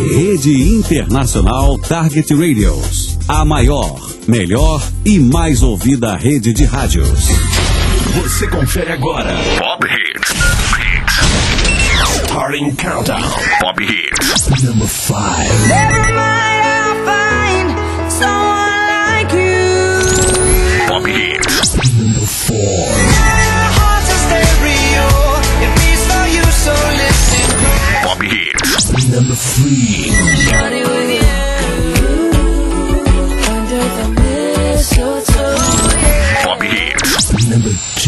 Rede Internacional Target Radios. A maior, melhor e mais ouvida rede de rádios. Você confere agora. Pop Hits. Starting Countdown. Pop Hits. Number 5. Never mind, I'll find someone like you. Pop Hits. Number 4. My heart's a stereo. It beats for you, so listen close. Pop Hits. Number 3. Money with you under the mistletoe. Pop Hits. Number 2.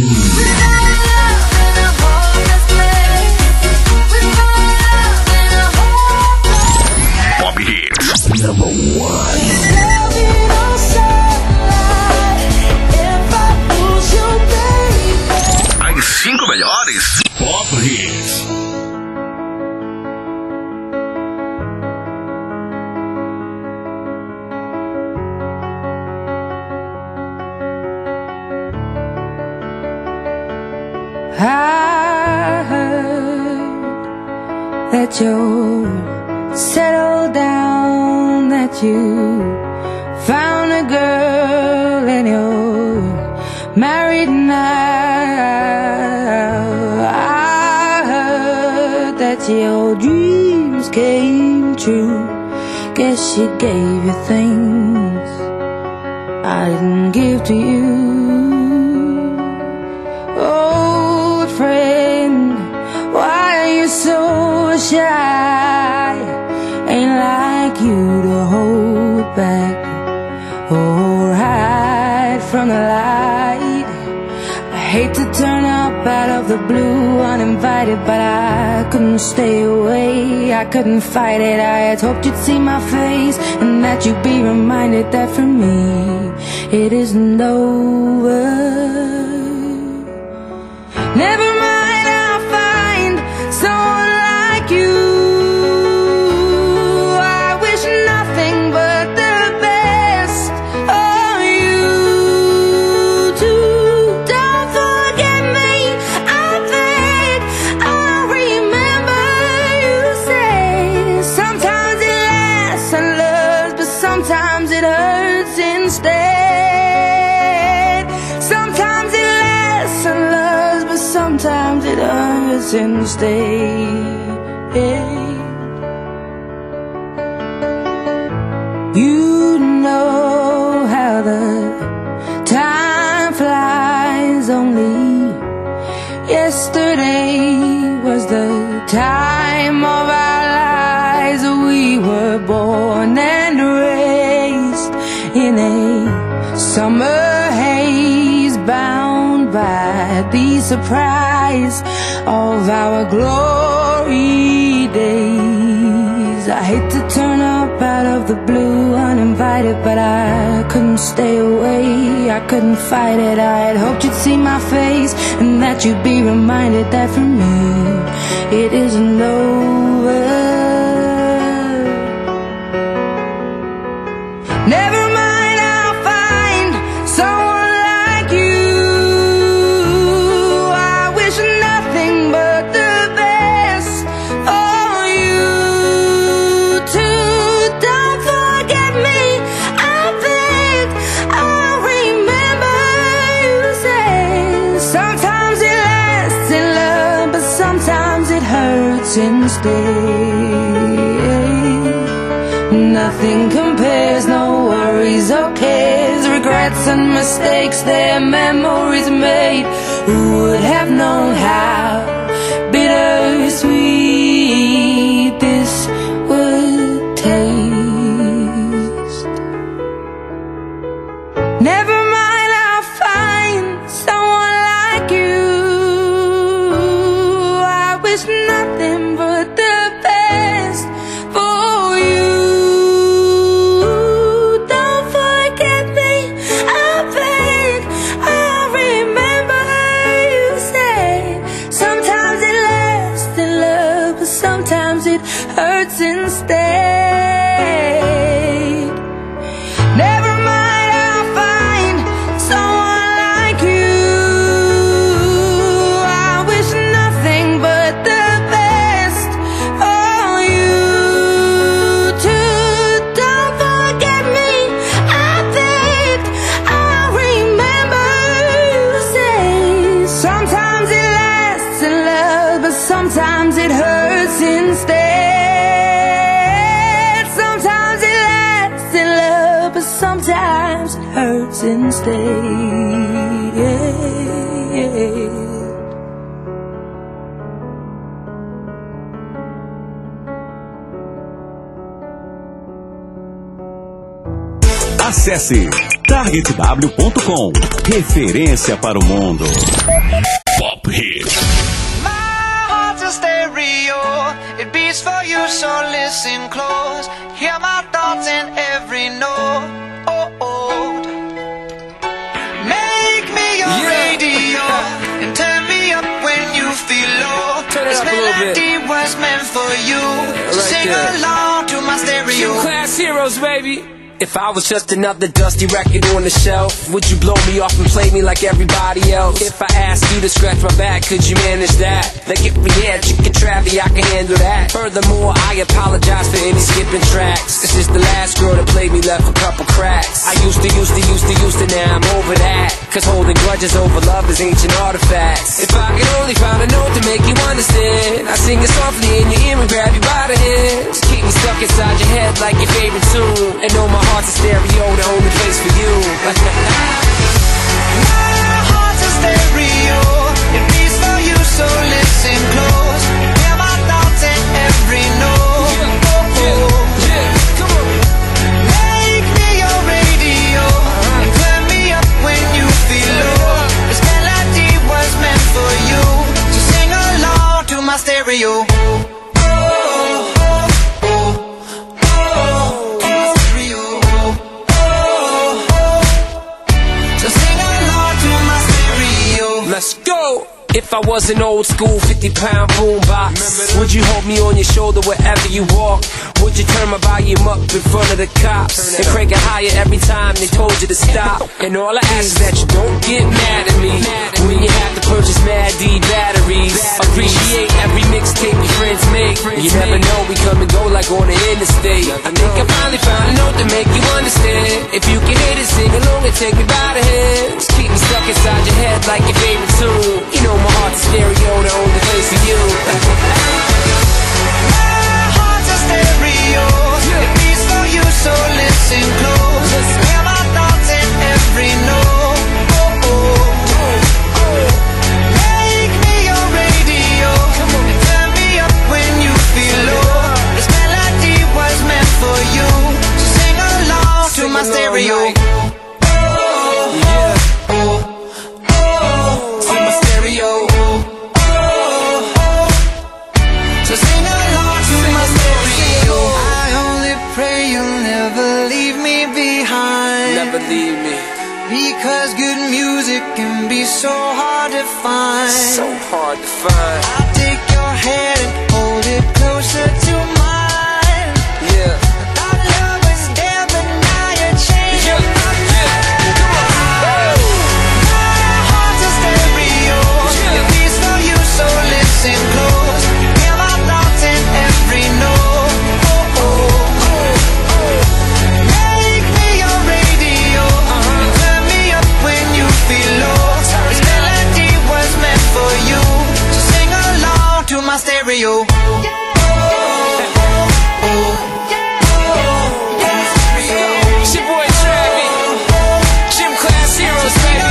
Pop Hits. Number 1. As 5 melhores Pop Hits. I heard that you're settled down, that you found a girl and you're married now. I heard that your dreams came true. Guess she gave you things I didn't give to you. Old friend, why are you so shy? Ain't like you to hold back or hide from the light. I hate to turn up out of the blue uninvited, but I couldn't stay away, I couldn't fight it. I had hoped you'd see my face and that you'd be reminded that for me it isn't over. Never mind, I'll find someone like you. I wish nothing but the best of you too. Don't forget me, I think I'll remember you say sometimes it lasts and loves, but sometimes it hurts instead. Sometimes it lasts and loves, but sometimes it hurts instead. You know how the time flies. Only yesterday was the time of our lives. We were born and raised in a summer haze, bound by the surprise of our glory days. I hate to turn up out of the blue uninvited, but I couldn't stay away, I couldn't fight it. I had hoped you'd see my face and that you'd be reminded that for me it isn't over. Never mind, I'll find someone like you. I wish nothing but the best for you too. Don't forget me, I think I'll remember you say sometimes it lasts in love, but sometimes it hurts instead. Nothing compares, no worries or cares, regrets and mistakes, their memories made. Who would have known how bittersweet this would taste? Never mind, I'll find someone like you. I wish nothing but the best for you. Don't forget me, I think I'll remember you say sometimes it lasts in love, but sometimes it hurts instead. Never mind, I'll find someone like you. I wish nothing but the best for you sometimes it hurts instead. Sometimes it lasts in love, but sometimes it hurts instead. Yeah. Acesse targetw.com, referência para o mundo. Pop Hits. My heart's a stereo, it beats for you, so listen close. Hear my thoughts in every note. Make me your radio and turn me up when you feel low. This melody was meant for you, so sing along to my stereo. Gym Class Heroes, baby. If I was just another dusty record on the shelf, would you blow me off and play me like everybody else? If I asked you to scratch my back, could you manage that? Like if we had chicken trappy, I can handle that. Furthermore, I apologize for any skipping tracks. This is the last girl that played me, left a couple cracks. I used to, now I'm over that. Cause holding grudges over love is ancient artifacts. If I could only find a note to make you understand, I sing it softly in your ear and grab you by the hands. Keep me stuck inside your head like your favorite tune, and know my heart's a stereo, the only place for you. My heart's a stereo, it beats for you, so listen close. Hear my thoughts in every note. Come on. Make me your radio and turn me up when you feel low. This melody was meant for you, so sing along to my stereo. Let's go! If I was an old school 50-pound boombox, would you hold me on your shoulder wherever you walk? Would you turn my volume up in front of the cops and crank it higher every time they told you to stop? And all I ask is that you don't get mad at me when you have to purchase Mad D batteries. Appreciate every mixtape your friends make. You never know, we come and go like on the interstate. I think I finally found a note to make you understand. If you can hit it, sing along and take me by the hands. Keep me stuck inside your head like your favorite tune. You know my heart's a stereo, the only place for you. My heart's a stereo, it beats for you, so listen close. Hear my thoughts in every note. Make me your radio and turn me up when you feel low. This melody was meant for you, so sing along to my stereo. Leave me. Because good music can be so hard to find. So hard to find. I'll take your hand and hold it closer to mine. Yeah. Our love was there, but now you're changing my mind. My heart's a stereo, it beats for you, so listen close. Hear my thoughts in every note. My stereo. It's your boy Travis, Gym Class Heroes, baby.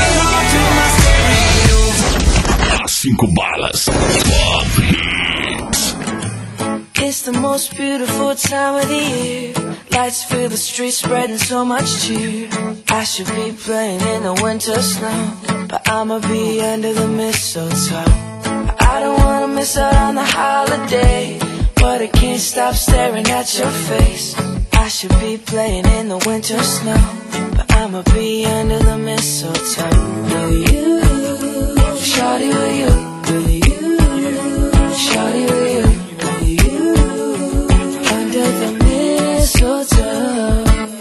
Cinco balas. Pop Hits. It's the most beautiful time of the year. Lights fill the streets, spreading so much cheer. I should be playing in the winter snow, but I'ma be under the mistletoe. I don't wanna miss out on the holiday, but I can't stop staring at your face. I should be playing in the winter snow, but I'ma be under the mistletoe. With you, shawty, with you, with you, shawty, with you, with you, under the mistletoe.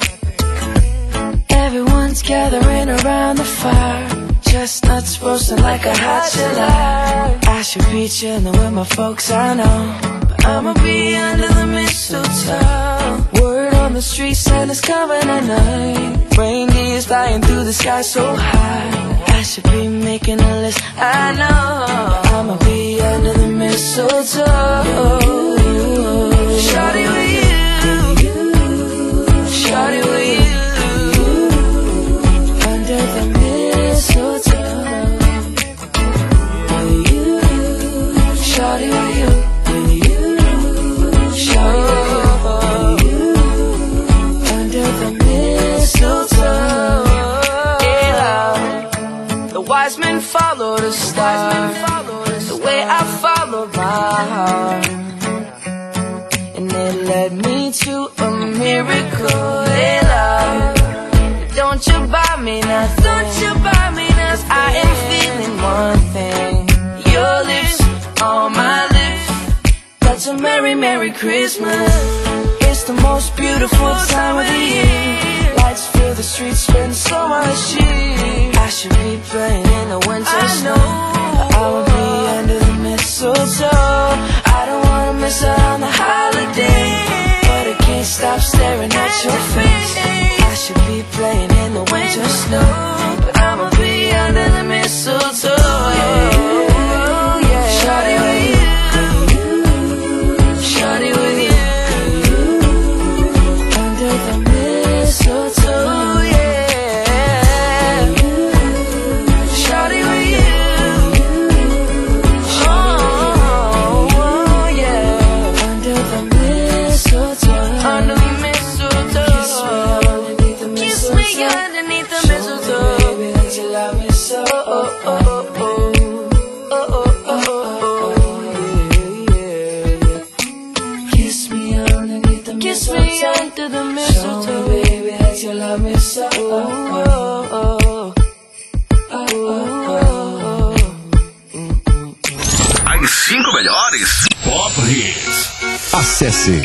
Everyone's gathering around the fire, chestnuts roasting like a hot July. I should be chilling with my folks, I know, but I'ma be under the mistletoe. Word on the street, Santa's coming tonight. Reindeer's flying through the sky so high. I should be making a list, I know, but I'ma be under the mistletoe. mistletoe. Shawty with you, shawty with you, under the mistletoe. Shawty with you, shawty with you, under the mistletoe. The wise men follow the star, the way I follow my heart, and it led me to a miracle. Hey love, don't you buy me nothing, don't you buy me nothing. I am feeling one thing, your lips on my lips. That's a merry, merry Christmas. It's the most beautiful time of the year. Lights fill the streets, spend so much cheer. I should be playing in the winter snow, but I will be under the mistletoe. I don't wanna miss out on the holiday, but I can't stop staring at your face. I should be playing in the winter snow, but I'ma be under the mistletoe. Shawty with you, shawty with you, under the mistletoe, yeah. Shawty with you, oh yeah, under the mistletoe, under the mistletoe. Kiss me underneath the mistletoe, baby, that you love me so. Kiss me underneath the mistletoe, show me, baby, that you love me so. As 5 melhores Pop Hits. Acesse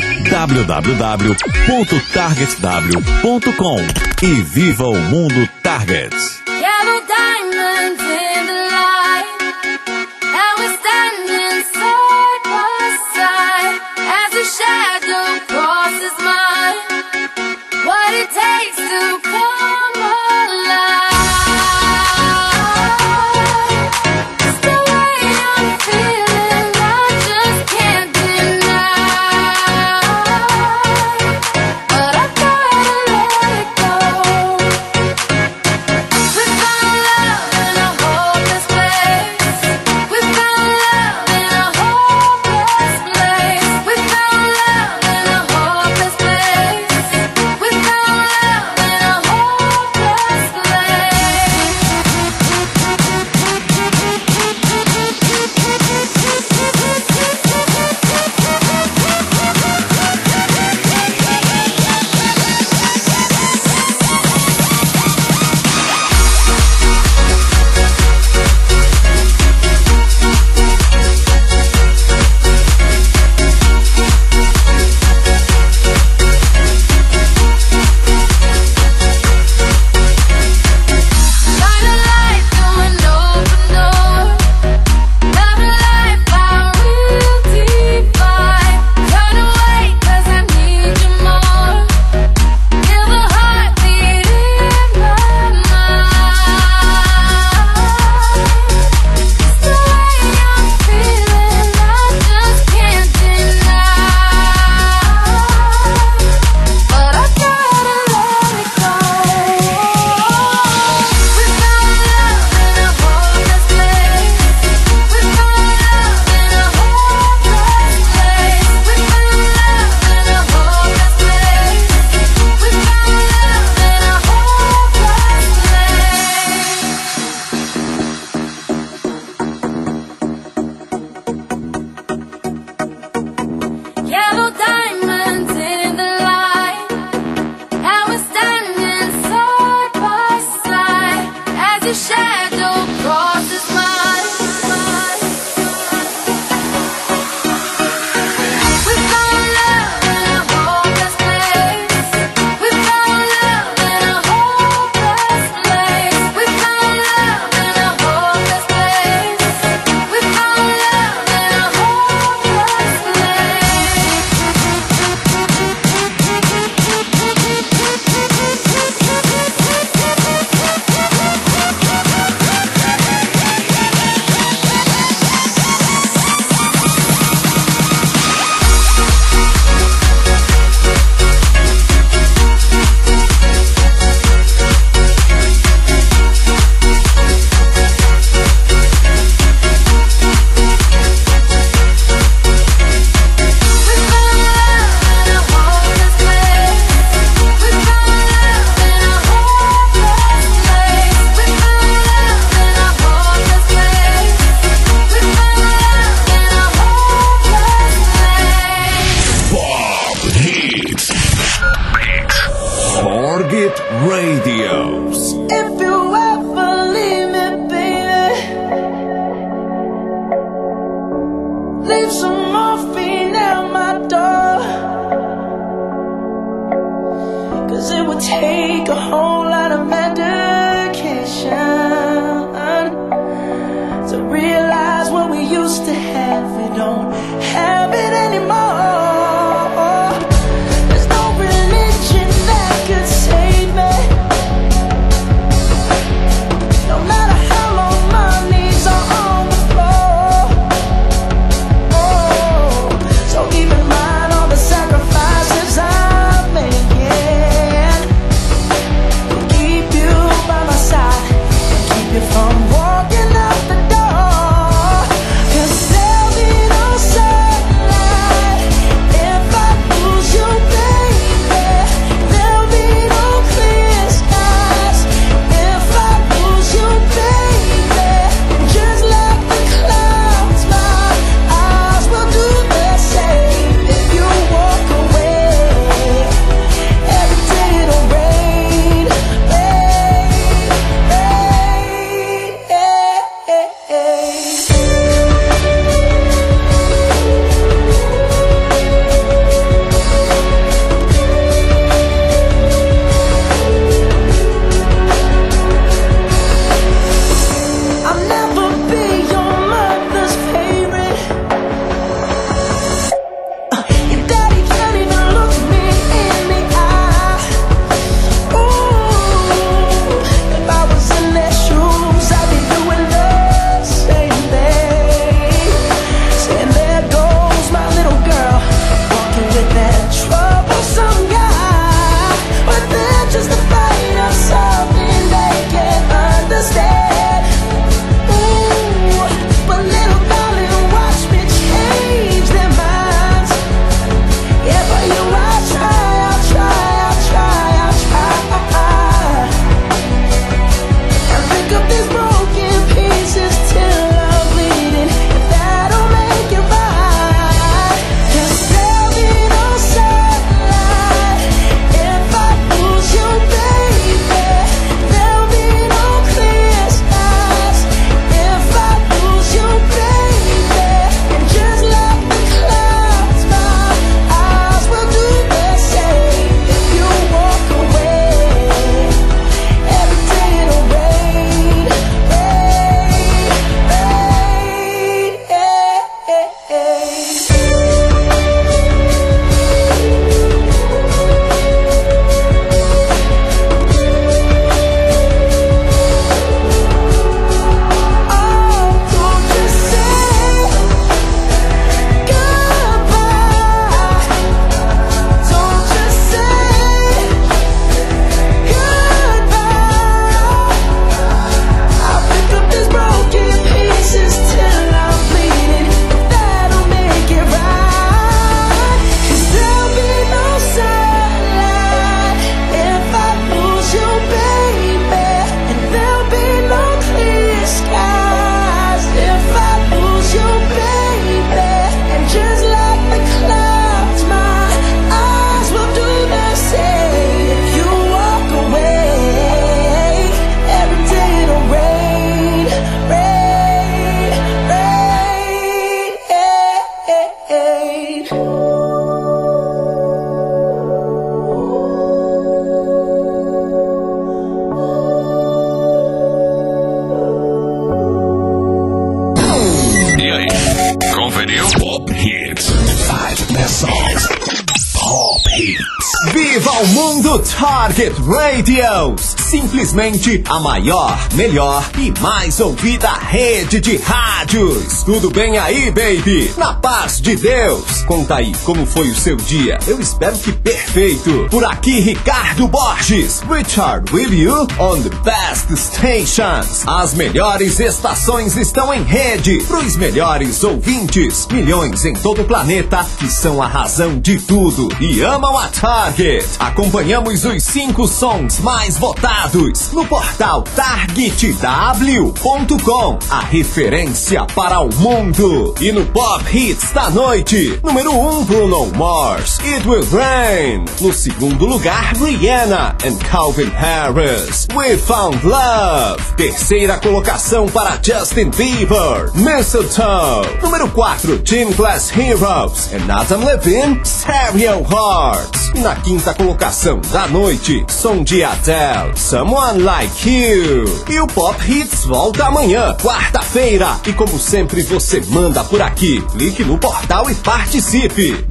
www.targetw.com e viva o mundo Target. Yellow diamonds in the light, and we're standing side by side as a shadow crosses mine. What it takes to come alive. It's the way I'm feeling, I just can't deny. But I gotta let it go. We found love in a hole morphine at my door, 'cause it would take a whole lot of medication to realize what we used to have, we don't have it anymore. There's no religion that could save me, no matter how long my knees are on the floor. Oh, so keep in mind all the sacrifices I'm making to keep you by my side and keep you from walking out the door. 'Cause there'll be no sunlight if I lose you, baby. There'll be no clear skies if I lose you, baby. And just like the clouds, my eyes will do the same. If you walk away, every day it'll rain, rain, rain, I'll never be your mother's favorite. Your daddy can't even look me in the eye. Ooh, if I was in their shoes, I'd be doing the same thing. Saying there goes my little girl, walking with that troublesome guy. But they're just afraid of something they can't understand. Ooh, but little darling, watch me change their minds. Yeah, for you I'll try, I'll try, I'll try, I'll try. And pick up these broken pieces till I'm bleeding, if that'll make it right. 'Cause there'll be no sunlight if I lose you, baby. There'll be no clear skies if I lose you, baby. And just like the clouds, my eyes will do the same. If you walk away, every day it'll rain, rain, Oh, don't just say goodbye. Don't just say goodbye. I'll pick up these broken pieces till I'm bleeding, if that'll make it right. 'Cause there'll be no sunlight if I lose you, baby. And there'll be no clear skies if I lose you, baby. And just like the clouds, my eyes will do the same. If you walk away, every day it'll rain, rain, rain. E aí, conferiu? Pop Hits. 5 best songs. Pop Hits. Viva o mundo Target Radios! Simplesmente a maior, melhor e mais ouvida rede de rádios. Tudo bem aí, baby? Na paz de Deus. Conta aí como foi o seu dia. Eu espero que perfeito. Por aqui, Ricardo Borges. Richard, will you? On the best stations. As melhores estações estão em rede. Pros melhores ouvintes. Milhões em todo o planeta que são a razão de tudo e amam a Target. Acompanhamos os 5 sons mais votados ligados no portal targetw.com, a referência para o mundo. E no Pop Hits da noite, número 1, Bruno Mars, It Will Rain. No segundo lugar, Rihanna and Calvin Harris, We Found Love. Terceira colocação para Justin Bieber, Mistletoe. Número 4, Gym Class Heroes and Adam Levine, Stereo Hearts. E na quinta colocação da noite, som de Adele, Someone Like You. E o Pop Hits volta amanhã, quarta-feira. E como sempre você manda por aqui. Clique no portal e participe.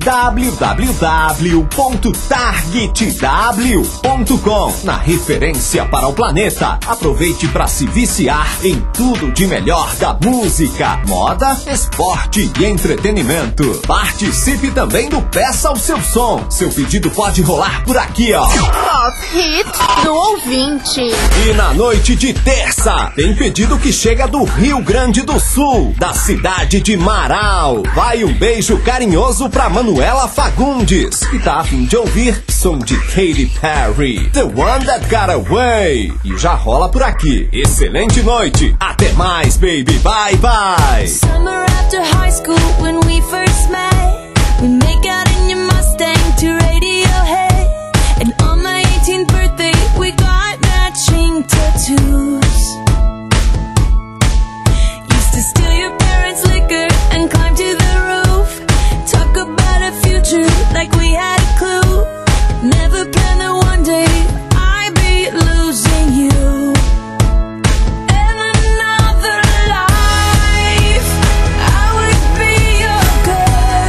www.targetw.com, na referência para o planeta. Aproveite para se viciar em tudo de melhor da música, moda, esporte e entretenimento. Participe também do Peça o Seu Som. Seu pedido pode rolar por aqui, ó. Pop Hits do ouvinte. E na noite de terça, tem pedido que chega do Rio Grande do Sul, da cidade de Marau. Vai um beijo carinhoso pra Manuela Fagundes, que tá a fim de ouvir som de Katy Perry, The One That Got Away. E já rola por aqui. Excelente noite. Até mais, baby. Bye, bye. Summer after high school when we first met, we make out in your Mustang to Radiohead. And on my 18th birthday we got matching tattoos. Used to steal your parents' liquor and climb to the roof. Talk about a future like we had a clue. Never planned that one day I'd be losing you. In another life I would be your girl.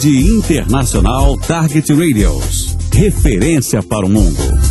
Rede Internacional Target Radios. Referência para o mundo.